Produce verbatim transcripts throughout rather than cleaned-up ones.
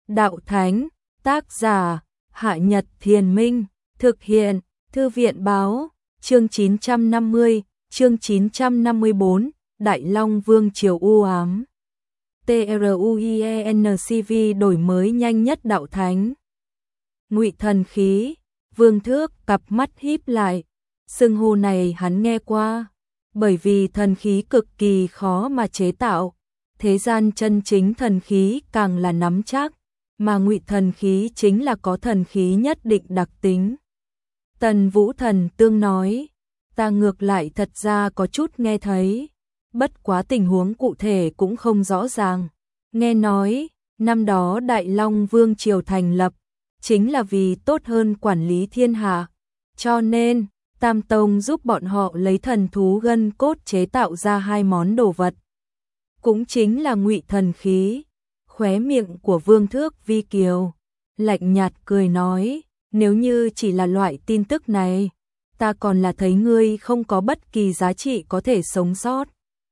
Đạo Thánh, tác giả, Hạ Nhật Thiền Minh, thực hiện, Thư viện Báo, chương chín trăm năm mươi, chương chín trăm năm mươi tư, Đại Long Vương Triều u ám. TRUIENCV đổi mới nhanh nhất Đạo Thánh. Ngụy Thần Khí, Vương Thước cặp mắt híp lại, xưng hô này hắn nghe qua, bởi vì thần khí cực kỳ khó mà chế tạo, thế gian chân chính thần khí càng là nắm chắc, mà Ngụy Thần Khí chính là có thần khí nhất định đặc tính. Tần Vũ Thần Tương nói, ta ngược lại thật ra có chút nghe thấy, bất quá tình huống cụ thể cũng không rõ ràng. Nghe nói, năm đó Đại Long Vương Triều thành lập, chính là vì tốt hơn quản lý thiên hạ, cho nên Tam Tông giúp bọn họ lấy thần thú gân cốt chế tạo ra hai món đồ vật. Cũng chính là Ngụy Thần Khí. Khóe miệng của Vương Thước vi kiều, lạnh nhạt cười nói, nếu như chỉ là loại tin tức này, ta còn là thấy ngươi không có bất kỳ giá trị có thể sống sót.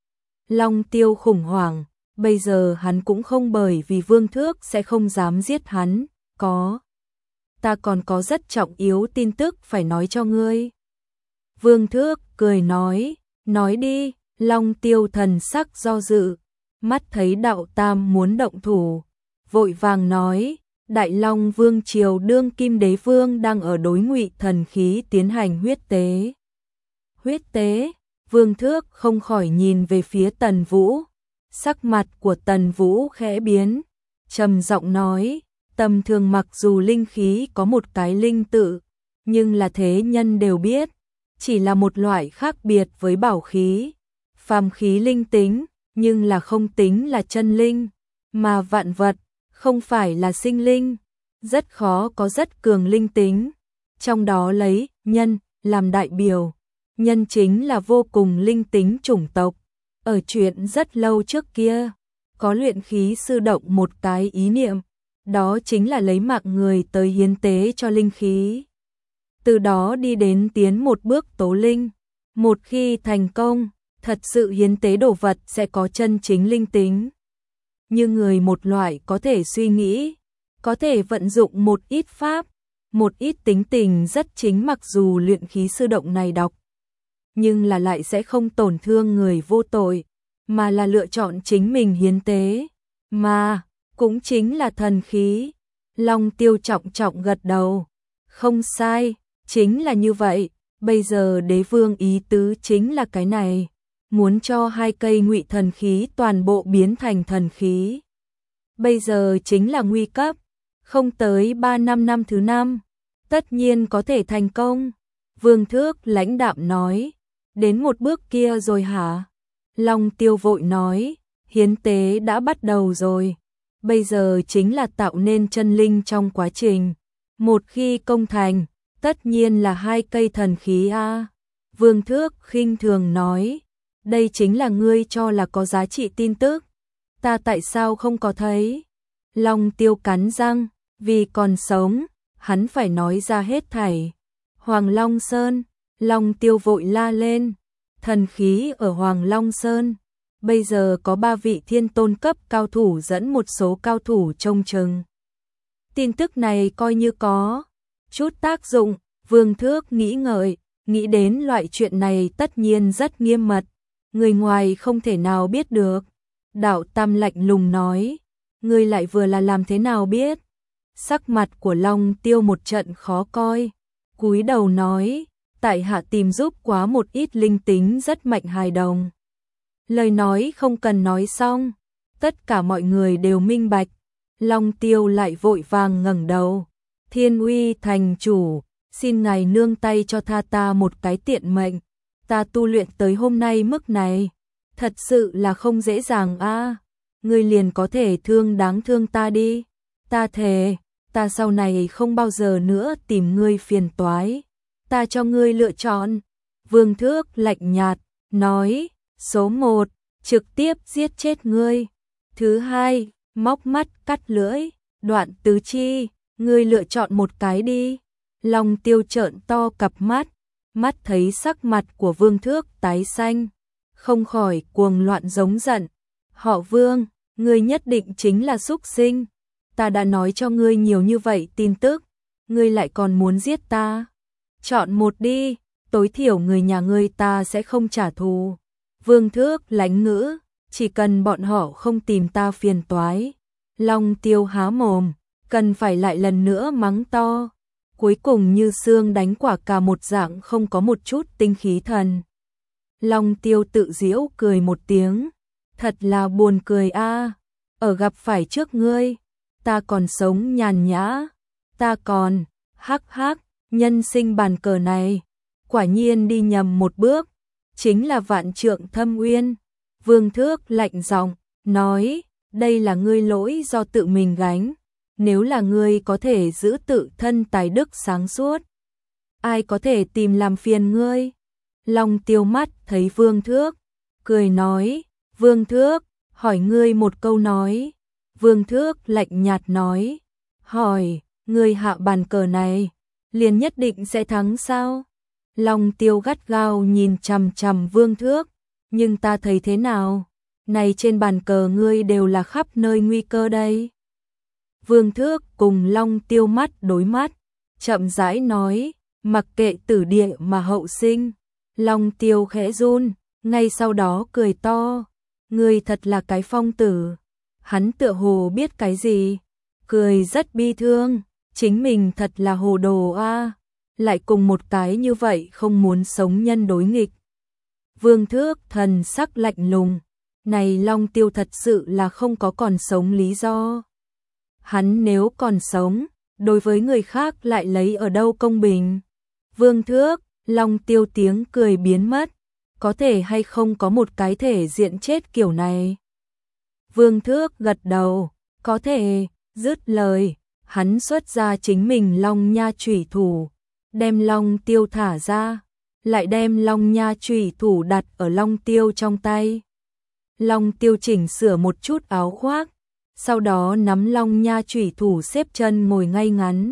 Long Tiêu khủng hoảng, bây giờ hắn cũng không bởi vì Vương Thước sẽ không dám giết hắn, có. Ta còn có rất trọng yếu tin tức phải nói cho ngươi. Vương Thước cười nói, nói đi. Long Tiêu thần sắc do dự, mắt thấy Đạo Tam muốn động thủ, vội vàng nói, Đại Long Vương Triều đương kim đế vương đang ở đối Ngụy Thần Khí tiến hành huyết tế. Huyết tế, Vương Thước không khỏi nhìn về phía Tần Vũ, sắc mặt của Tần Vũ khẽ biến, trầm giọng nói, tầm thường mặc dù linh khí có một cái linh tự, nhưng là thế nhân đều biết, chỉ là một loại khác biệt với bảo khí, phàm khí linh tính, nhưng là không tính là chân linh, mà vạn vật không phải là sinh linh, rất khó có rất cường linh tính, trong đó lấy nhân làm đại biểu, nhân chính là vô cùng linh tính chủng tộc. Ở chuyện rất lâu trước kia, có luyện khí sư động một cái ý niệm, đó chính là lấy mạng người tới hiến tế cho linh khí. Từ đó đi đến tiến một bước tố linh, một khi thành công, thật sự hiến tế đồ vật sẽ có chân chính linh tính. Như người một loại có thể suy nghĩ, có thể vận dụng một ít pháp, một ít tính tình rất chính mặc dù luyện khí sư động này đọc. Nhưng là lại sẽ không tổn thương người vô tội, mà là lựa chọn chính mình hiến tế, mà cũng chính là thần khí. Long Tiêu trọng trọng gật đầu, không sai, chính là như vậy, bây giờ đế vương ý tứ chính là cái này. Muốn cho hai cây Ngụy Thần Khí toàn bộ biến thành thần khí. Bây giờ chính là nguy cấp, không tới ba năm năm thứ năm, tất nhiên có thể thành công. Vương Thước lãnh đạm nói, đến một bước kia rồi hả? Long Tiêu vội nói, hiến tế đã bắt đầu rồi, bây giờ chính là tạo nên chân linh trong quá trình. Một khi công thành, tất nhiên là hai cây thần khí a. Vương Thước khinh thường nói, đây chính là ngươi cho là có giá trị tin tức, ta tại sao không có thấy? Long Tiêu cắn răng, vì còn sống, hắn phải nói ra hết thảy. Hoàng Long Sơn, Long Tiêu vội la lên, thần khí ở Hoàng Long Sơn, bây giờ có ba vị thiên tôn cấp cao thủ dẫn một số cao thủ trông chừng. Tin tức này coi như có chút tác dụng, Vương Thước nghĩ ngợi, nghĩ đến loại chuyện này tất nhiên rất nghiêm mật. Người ngoài không thể nào biết được. Đạo Tam lạnh lùng nói, ngươi lại vừa là làm thế nào biết? Sắc mặt của Long Tiêu một trận khó coi, cúi đầu nói, tại hạ tìm giúp quá một ít linh tính rất mạnh hài đồng. Lời nói không cần nói xong, tất cả mọi người đều minh bạch. Long Tiêu lại vội vàng ngẩng đầu, Thiên Uy thành chủ, xin ngài nương tay cho tha ta một cái tiện mệnh. Ta tu luyện tới hôm nay mức này, thật sự là không dễ dàng a. À. Ngươi liền có thể thương đáng thương ta đi. Ta thề, ta sau này không bao giờ nữa tìm ngươi phiền toái. Ta cho ngươi lựa chọn. Vương Thước lạnh nhạt, nói, số một, trực tiếp giết chết ngươi. Thứ hai, móc mắt cắt lưỡi, đoạn tứ chi, ngươi lựa chọn một cái đi. Long Tiêu trợn to cặp mắt. Mắt thấy sắc mặt của Vương Thước tái xanh, không khỏi cuồng loạn giống giận. Họ Vương, ngươi nhất định chính là súc sinh. ta đã nói cho ngươi nhiều như vậy tin tức, ngươi lại còn muốn giết ta. Chọn một đi, tối thiểu người nhà ngươi ta sẽ không trả thù. Vương Thước lãnh ngữ, chỉ cần bọn họ không tìm ta phiền toái. Long Tiêu há mồm, cần phải lại lần nữa mắng to. Cuối cùng như xương đánh quả cà một dạng không có một chút tinh khí thần. Long Tiêu tự giễu cười một tiếng, thật là buồn cười a. Ở gặp phải trước ngươi, ta còn sống nhàn nhã, ta còn, hắc hắc, nhân sinh bàn cờ này, quả nhiên đi nhầm một bước, chính là vạn trượng thâm uyên. Vương Thước lạnh giọng, nói, đây là ngươi lỗi do tự mình gánh, nếu là ngươi có thể giữ tự thân tài đức sáng suốt, ai có thể tìm làm phiền ngươi. Long Tiêu mắt thấy Vương Thước, cười nói, Vương Thước, hỏi ngươi một câu nói. Vương Thước lạnh nhạt nói, hỏi, ngươi hạ bàn cờ này, liền nhất định sẽ thắng sao? Long Tiêu gắt gao nhìn chằm chằm Vương Thước, nhưng ta thấy thế nào? Này trên bàn cờ ngươi đều là khắp nơi nguy cơ đây. Vương Thước cùng Long Tiêu mắt đối mắt, chậm rãi nói, mặc kệ tử địa mà hậu sinh. Long Tiêu khẽ run, ngay sau đó cười to, ngươi thật là cái phong tử. Hắn tựa hồ biết cái gì, cười rất bi thương, chính mình thật là hồ đồ a, lại cùng một cái như vậy không muốn sống nhân đối nghịch. Vương Thước thần sắc lạnh lùng, này Long Tiêu thật sự là không có còn sống lý do. Hắn nếu còn sống, đối với người khác lại lấy ở đâu công bình. Vương Thước, Long Tiêu tiếng cười biến mất, có thể hay không có một cái thể diện chết kiểu này. Vương Thước gật đầu, có thể, dứt lời, hắn xuất ra chính mình Long Nha chủy thủ, đem Long Tiêu thả ra, lại đem Long Nha chủy thủ đặt ở Long Tiêu trong tay. Long Tiêu chỉnh sửa một chút áo khoác, sau đó nắm Long Nha chủy thủ xếp chân ngồi ngay ngắn.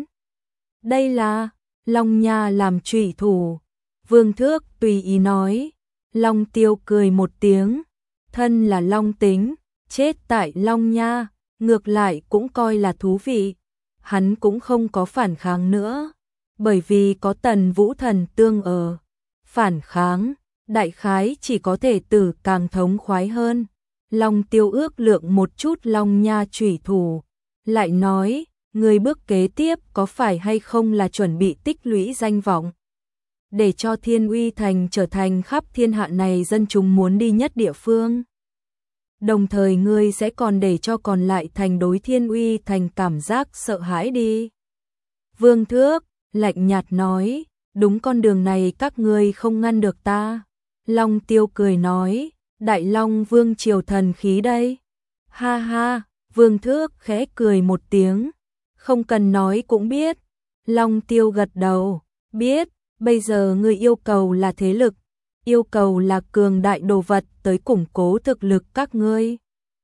Đây là Long Nha làm chủy thủ. Vương Thước tùy ý nói. Long Tiêu cười một tiếng, thân là Long tính, chết tại Long Nha, ngược lại cũng coi là thú vị. Hắn cũng không có phản kháng nữa, bởi vì có Tần Vũ Thần tương ở. Phản kháng, đại khái chỉ có thể tử càng thống khoái hơn. Long Tiêu ước lượng một chút Long Nha chủy thủ, lại nói, người bước kế tiếp có phải hay không là chuẩn bị tích lũy danh vọng, để cho Thiên Uy Thành trở thành khắp thiên hạ này dân chúng muốn đi nhất địa phương. Đồng thời ngươi sẽ còn để cho còn lại thành đối Thiên Uy Thành cảm giác sợ hãi đi. Vương Thước lạnh nhạt nói, đúng con đường này các ngươi không ngăn được ta. Long Tiêu cười nói, Đại Long Vương triều thần khí đây. Ha ha, Vương Thước khẽ cười một tiếng, không cần nói cũng biết. Long Tiêu gật đầu, biết, bây giờ ngươi yêu cầu là thế lực, yêu cầu là cường đại đồ vật tới củng cố thực lực các ngươi.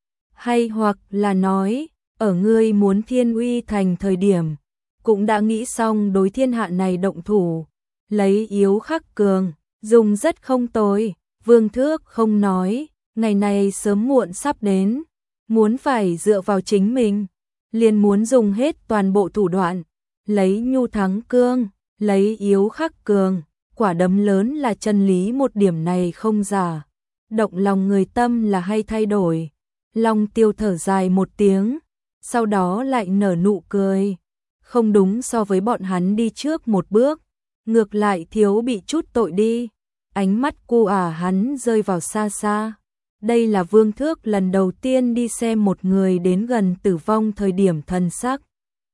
Hay hoặc là nói, ở ngươi muốn Thiên Uy Thành thời điểm, cũng đã nghĩ xong đối thiên hạ này động thủ, lấy yếu khắc cường, dùng rất không tồi. Vương Thước không nói, ngày này sớm muộn sắp đến, muốn phải dựa vào chính mình, liền muốn dùng hết toàn bộ thủ đoạn, lấy nhu thắng cương, lấy yếu khắc cường, quả đấm lớn là chân lý, một điểm này không giả. Động lòng người tâm là hay thay đổi. Long Tiêu thở dài một tiếng, sau đó lại nở nụ cười. Không đúng, so với bọn hắn đi trước một bước, ngược lại thiếu bị chút tội đi. Ánh mắt cu ả hắn rơi vào xa xa. Đây là Vương Thước lần đầu tiên đi xem một người đến gần tử vong thời điểm thần sắc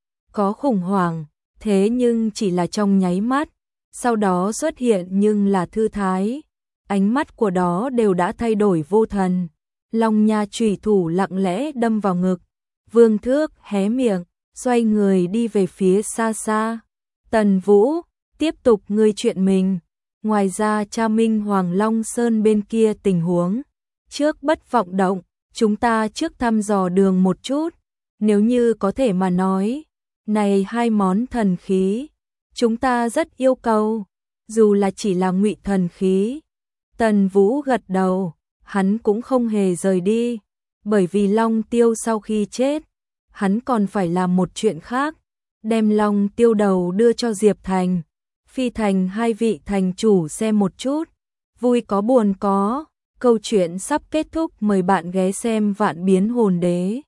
có khủng hoảng, thế nhưng chỉ là trong nháy mắt, sau đó xuất hiện nhưng là thư thái. Ánh mắt của đó đều đã thay đổi vô thần. Long Nha chủy thủ lặng lẽ đâm vào ngực. Vương Thước hé miệng, xoay người đi về phía xa xa. Tần Vũ, tiếp tục ngươi chuyện mình. Ngoài ra cha Minh Hoàng Long Sơn bên kia tình huống, trước bất vọng động, chúng ta trước thăm dò đường một chút. Nếu như có thể mà nói, này hai món thần khí, chúng ta rất yêu cầu, dù là chỉ là ngụy thần khí. Tần Vũ gật đầu, hắn cũng không hề rời đi, bởi vì Long Tiêu sau khi chết, hắn còn phải làm một chuyện khác, đem Long Tiêu đầu đưa cho Diệp Thành, Phi Thành hai vị thành chủ xem một chút, vui có buồn có, câu chuyện sắp kết thúc, mời bạn ghé xem Vạn Biến Hồn Đế.